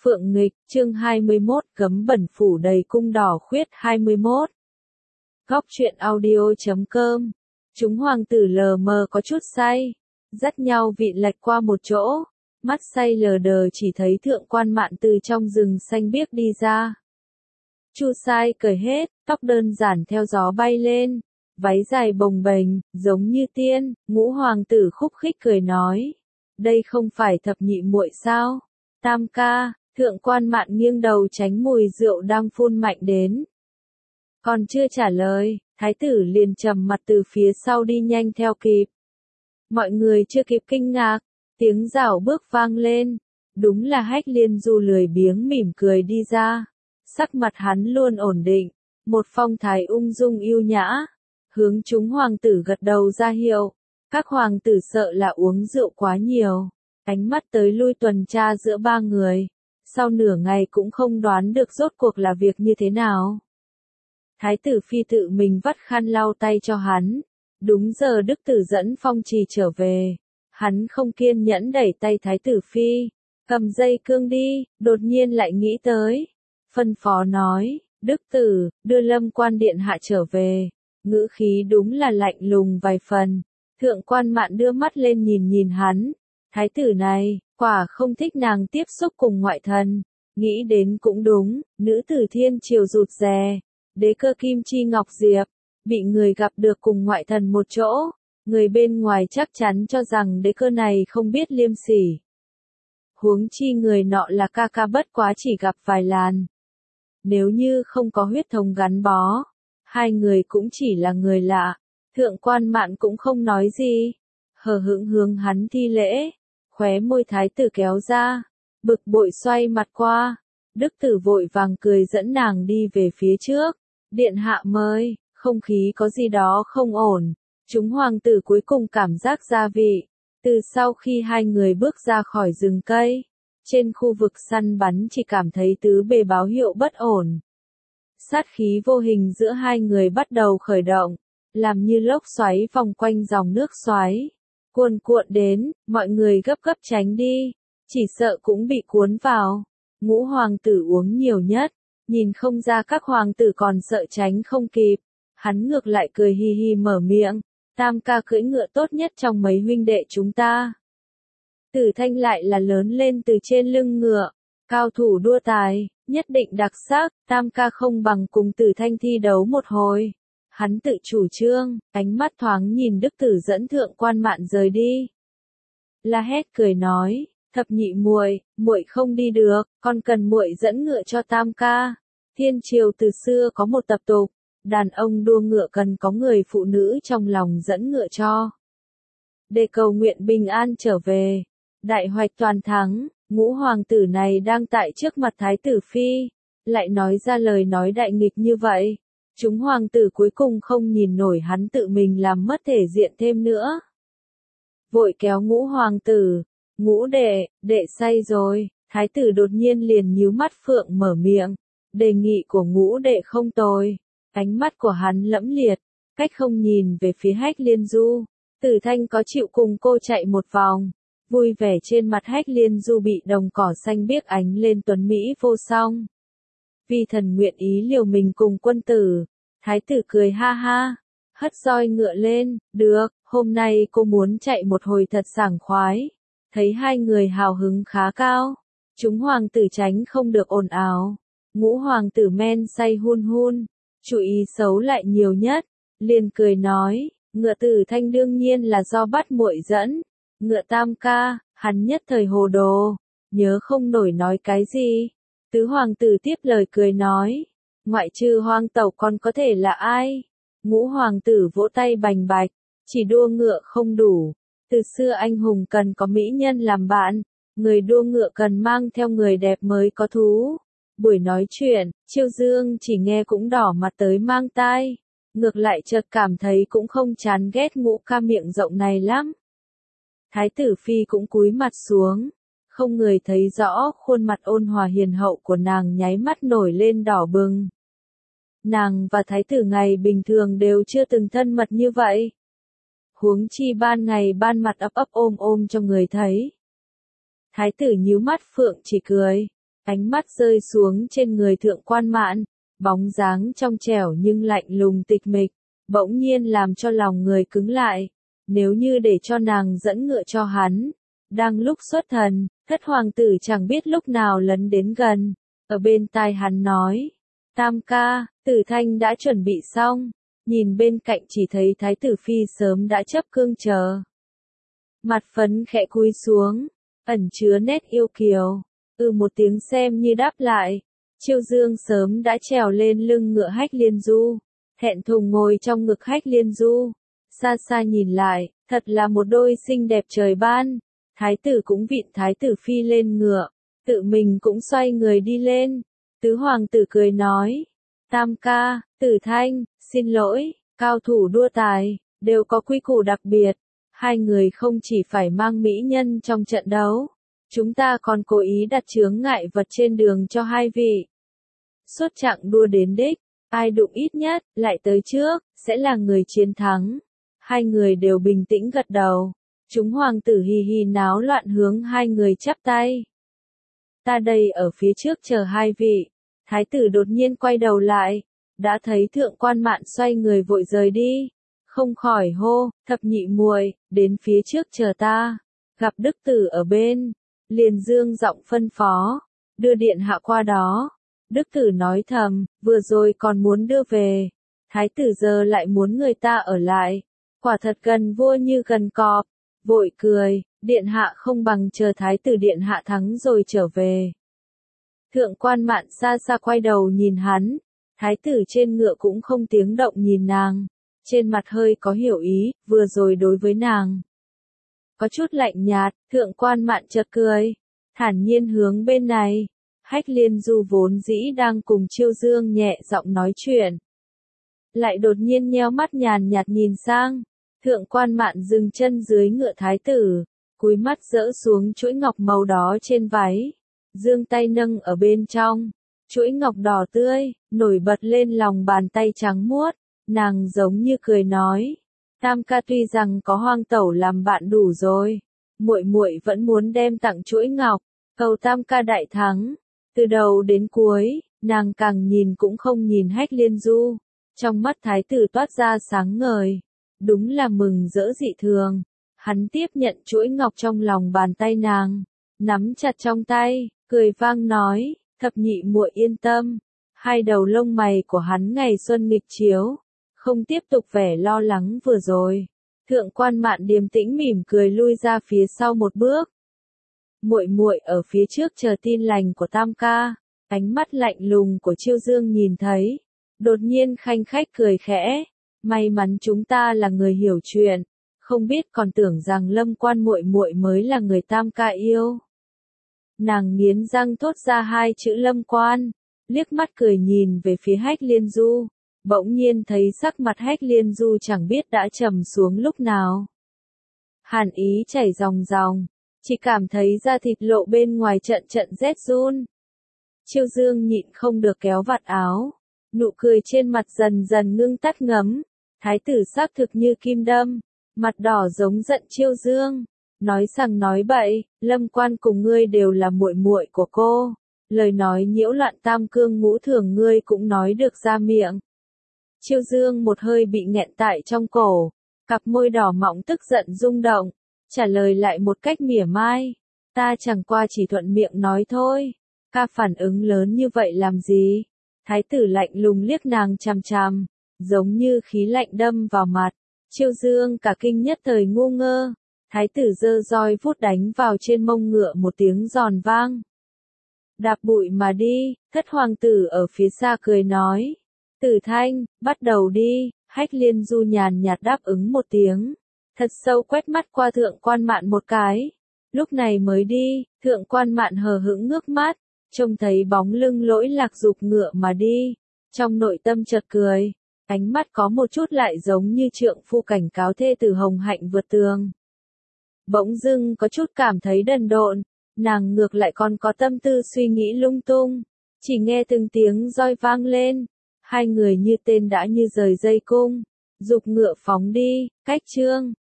Phượng nghịch, chương 21, cấm bẩn phủ đầy cung đỏ khuyết 21. Góc truyện audio.com. Chúng hoàng tử lờ mờ có chút say, dắt nhau vịn lệch qua một chỗ, mắt say lờ đờ chỉ thấy thượng quan mạn từ trong rừng xanh biếc đi ra. Chu Sai cởi hết, tóc đơn giản theo gió bay lên, váy dài bồng bềnh, giống như tiên, ngũ hoàng tử khúc khích cười nói. Đây không phải thập nhị muội sao? Tam ca, thượng quan mạn nghiêng đầu tránh mùi rượu đang phun mạnh đến. Còn chưa trả lời, thái tử liền trầm mặt từ phía sau đi nhanh theo kịp. Mọi người chưa kịp kinh ngạc, tiếng rảo bước vang lên. Đúng là Hách Liên Du lười biếng mỉm cười đi ra. Sắc mặt hắn luôn ổn định, một phong thái ung dung yêu nhã, hướng chúng hoàng tử gật đầu ra hiệu. Các hoàng tử sợ là uống rượu quá nhiều, ánh mắt tới lui tuần tra giữa ba người, sau nửa ngày cũng không đoán được rốt cuộc là việc như thế nào. Thái tử phi tự mình vắt khăn lau tay cho hắn, đúng giờ đức tử dẫn phong trì trở về, hắn không kiên nhẫn đẩy tay thái tử phi, cầm dây cương đi, đột nhiên lại nghĩ tới, phân phó nói, đức tử, đưa Lâm quan điện hạ trở về, ngữ khí đúng là lạnh lùng vài phần. Thượng quan mạn đưa mắt lên nhìn hắn, thái tử này, quả không thích nàng tiếp xúc cùng ngoại thần, nghĩ đến cũng đúng, nữ tử thiên triều rụt rè, đế cơ Kim Chi Ngọc Diệp, bị người gặp được cùng ngoại thần một chỗ, người bên ngoài chắc chắn cho rằng đế cơ này không biết liêm sỉ. Huống chi người nọ là ca ca bất quá chỉ gặp vài lần. Nếu như không có huyết thống gắn bó, hai người cũng chỉ là người lạ. Thượng quan mạn cũng không nói gì, hờ hững hướng hắn thi lễ, khóe môi thái tử kéo ra, bực bội xoay mặt qua, đức tử vội vàng cười dẫn nàng đi về phía trước, điện hạ mời, không khí có gì đó không ổn, chúng hoàng tử cuối cùng cảm giác gia vị, từ sau khi hai người bước ra khỏi rừng cây, trên khu vực săn bắn chỉ cảm thấy tứ bề báo hiệu bất ổn. Sát khí vô hình giữa hai người bắt đầu khởi động. Làm như lốc xoáy vòng quanh dòng nước xoáy, cuồn cuộn đến, mọi người gấp gấp tránh đi, chỉ sợ cũng bị cuốn vào. Ngũ hoàng tử uống nhiều nhất, nhìn không ra các hoàng tử còn sợ tránh không kịp, hắn ngược lại cười hi hi mở miệng, tam ca cưỡi ngựa tốt nhất trong mấy huynh đệ chúng ta. Tử Thanh lại là lớn lên từ trên lưng ngựa, cao thủ đua tài, nhất định đặc sắc, tam ca không bằng cùng Tử Thanh thi đấu một hồi. Hắn tự chủ trương, ánh mắt thoáng nhìn đức tử dẫn thượng quan mạn rời đi. La Hét cười nói, thập nhị muội, muội không đi được, còn cần muội dẫn ngựa cho tam ca. Thiên triều từ xưa có một tập tục, đàn ông đua ngựa cần có người phụ nữ trong lòng dẫn ngựa cho. Để cầu nguyện bình an trở về, đại hoạch toàn thắng, ngũ hoàng tử này đang tại trước mặt thái tử phi, lại nói ra lời nói đại nghịch như vậy. Chúng hoàng tử cuối cùng không nhìn nổi hắn tự mình làm mất thể diện thêm nữa. Vội kéo ngũ hoàng tử, ngũ đệ say rồi, thái tử đột nhiên liền nhíu mắt phượng mở miệng, đề nghị của ngũ đệ không tồi, ánh mắt của hắn lẫm liệt, cách không nhìn về phía Hách Liên Du, Tử Thanh có chịu cùng cô chạy một vòng, vui vẻ trên mặt Hách Liên Du bị đồng cỏ xanh biếc ánh lên tuấn Mỹ vô song. Vì thần nguyện ý liều mình cùng quân tử, thái tử cười ha ha, hất roi ngựa lên, được, hôm nay cô muốn chạy một hồi thật sảng khoái, thấy hai người hào hứng khá cao, chúng hoàng tử tránh không được ồn ào, ngũ hoàng tử men say hun hun, chú ý xấu lại nhiều nhất, liền cười nói, ngựa Tử Thanh đương nhiên là do bắt muội dẫn, ngựa tam ca, hắn nhất thời hồ đồ, nhớ không nổi nói cái gì. Tứ hoàng tử tiếp lời cười nói, ngoại trừ hoàng tẩu còn có thể là ai? Ngũ hoàng tử vỗ tay bành bạch, chỉ đua ngựa không đủ. Từ xưa anh hùng cần có mỹ nhân làm bạn, người đua ngựa cần mang theo người đẹp mới có thú. Buổi nói chuyện, Chiêu Dương chỉ nghe cũng đỏ mặt tới mang tai, ngược lại chợt cảm thấy cũng không chán ghét ngũ ca miệng rộng này lắm. Thái tử phi cũng cúi mặt xuống. Không người thấy rõ khuôn mặt ôn hòa hiền hậu của nàng nháy mắt nổi lên đỏ bừng. Nàng và thái tử ngày bình thường đều chưa từng thân mật như vậy. Huống chi ban ngày ban mặt ấp ấp ôm ôm cho người thấy. Thái tử nhíu mắt phượng chỉ cười. Ánh mắt rơi xuống trên người Thượng Quan Mạn, bóng dáng trong trẻo nhưng lạnh lùng tịch mịch, bỗng nhiên làm cho lòng người cứng lại. Nếu như để cho nàng dẫn ngựa cho hắn, đang lúc xuất thần, thất hoàng tử chẳng biết lúc nào lấn đến gần, ở bên tai hắn nói, Tam ca, Tử Thanh đã chuẩn bị xong, nhìn bên cạnh chỉ thấy Thái tử Phi sớm đã chấp cương chờ. Mặt phấn khẽ cúi xuống, ẩn chứa nét yêu kiều, một tiếng xem như đáp lại. Chiêu Dương sớm đã trèo lên lưng ngựa Hách Liên Du, thẹn thùng ngồi trong ngực Hách Liên Du. Xa xa nhìn lại, thật là một đôi xinh đẹp trời ban. Thái tử cũng vịn Thái tử Phi lên ngựa, tự mình cũng xoay người đi lên. Tứ hoàng tử cười nói, Tam ca, Tử Thanh, xin lỗi, cao thủ đua tài, đều có quy củ đặc biệt. Hai người không chỉ phải mang mỹ nhân trong trận đấu, chúng ta còn cố ý đặt chướng ngại vật trên đường cho hai vị. Suốt chặng đua đến đích, ai đụng ít nhất, lại tới trước, sẽ là người chiến thắng. Hai người đều bình tĩnh gật đầu. Chúng hoàng tử hì hì náo loạn hướng hai người chắp tay. Ta đây ở phía trước chờ hai vị. Thái tử đột nhiên quay đầu lại, đã thấy Thượng Quan Mạn xoay người vội rời đi. Không khỏi hô, thập nhị muội, đến phía trước chờ ta. Gặp đức tử ở bên, liền dương giọng phân phó, đưa điện hạ qua đó. Đức tử nói thầm, vừa rồi còn muốn đưa về. Thái tử giờ lại muốn người ta ở lại. Quả thật gần vua như gần cọp. Vội cười, điện hạ không bằng chờ thái tử điện hạ thắng rồi trở về. Thượng Quan Mạn xa xa quay đầu nhìn hắn, thái tử trên ngựa cũng không tiếng động nhìn nàng, trên mặt hơi có hiểu ý, vừa rồi đối với nàng. Có chút lạnh nhạt, Thượng Quan Mạn chợt cười, thản nhiên hướng bên này, Hách Liên Du vốn dĩ đang cùng Chiêu Dương nhẹ giọng nói chuyện. Lại đột nhiên nheo mắt nhàn nhạt nhìn sang. Thượng Quan Mạn dừng chân dưới ngựa thái tử, cúi mắt dỡ xuống chuỗi ngọc màu đó trên váy, dương tay nâng ở bên trong, chuỗi ngọc đỏ tươi, nổi bật lên lòng bàn tay trắng muốt, nàng giống như cười nói, Tam ca tuy rằng có Hoang tẩu làm bạn đủ rồi, muội muội vẫn muốn đem tặng chuỗi ngọc, cầu Tam ca đại thắng. Từ đầu đến cuối, nàng càng nhìn cũng không nhìn Hách Liên Du, trong mắt thái tử toát ra sáng ngời. Đúng là mừng rỡ dị thường. Hắn tiếp nhận chuỗi ngọc trong lòng bàn tay nàng, nắm chặt trong tay, cười vang nói, thập nhị muội yên tâm. Hai đầu lông mày của hắn ngày xuân nghịch chiếu, không tiếp tục vẻ lo lắng vừa rồi. Thượng Quan Mạn điềm tĩnh mỉm cười lui ra phía sau một bước. Muội muội ở phía trước chờ tin lành của Tam ca. Ánh mắt lạnh lùng của Chiêu Dương nhìn thấy, đột nhiên khanh khách cười khẽ. May mắn chúng ta là người hiểu chuyện, không biết còn tưởng rằng Lâm Quan muội muội mới là người Tam ca yêu. Nàng nghiến răng thốt ra hai chữ Lâm Quan, liếc mắt cười nhìn về phía Hách Liên Du, bỗng nhiên thấy sắc mặt Hách Liên Du chẳng biết đã trầm xuống lúc nào. Hàn ý chảy ròng ròng, chỉ cảm thấy da thịt lộ bên ngoài trận trận rét run. Chiêu Dương nhịn không được kéo vạt áo, nụ cười trên mặt dần dần ngưng tắt ngấm. Thái tử xác thực như kim đâm, mặt đỏ giống giận Chiêu Dương, nói rằng nói bậy, Lâm Quan cùng ngươi đều là muội muội của cô, lời nói nhiễu loạn tam cương ngũ thường ngươi cũng nói được ra miệng. Chiêu Dương một hơi bị nghẹn tại trong cổ, cặp môi đỏ mọng tức giận rung động, trả lời lại một cách mỉa mai, ta chẳng qua chỉ thuận miệng nói thôi, ca phản ứng lớn như vậy làm gì? Thái tử lạnh lùng liếc nàng chằm chằm, giống như khí lạnh đâm vào mặt. Chiêu Dương cả kinh nhất thời ngu ngơ. Thái tử giơ roi vút đánh vào trên mông ngựa một tiếng giòn vang. Đạp bụi mà đi, thất hoàng tử ở phía xa cười nói. Tử Thanh, bắt đầu đi. Hách Liên Du nhàn nhạt đáp ứng một tiếng. Thật sâu quét mắt qua Thượng Quan Mạn một cái. Lúc này mới đi, Thượng Quan Mạn hờ hững ngước mắt, trông thấy bóng lưng Lỗi Lạc giục ngựa mà đi. Trong nội tâm chợt cười. Ánh mắt có một chút lại giống như trượng phu cảnh cáo thê tử hồng hạnh vượt tường. Bỗng dưng có chút cảm thấy đần độn, nàng ngược lại còn có tâm tư suy nghĩ lung tung. Chỉ nghe từng tiếng roi vang lên, hai người như tên đã như rời dây cung, giục ngựa phóng đi, cách chương.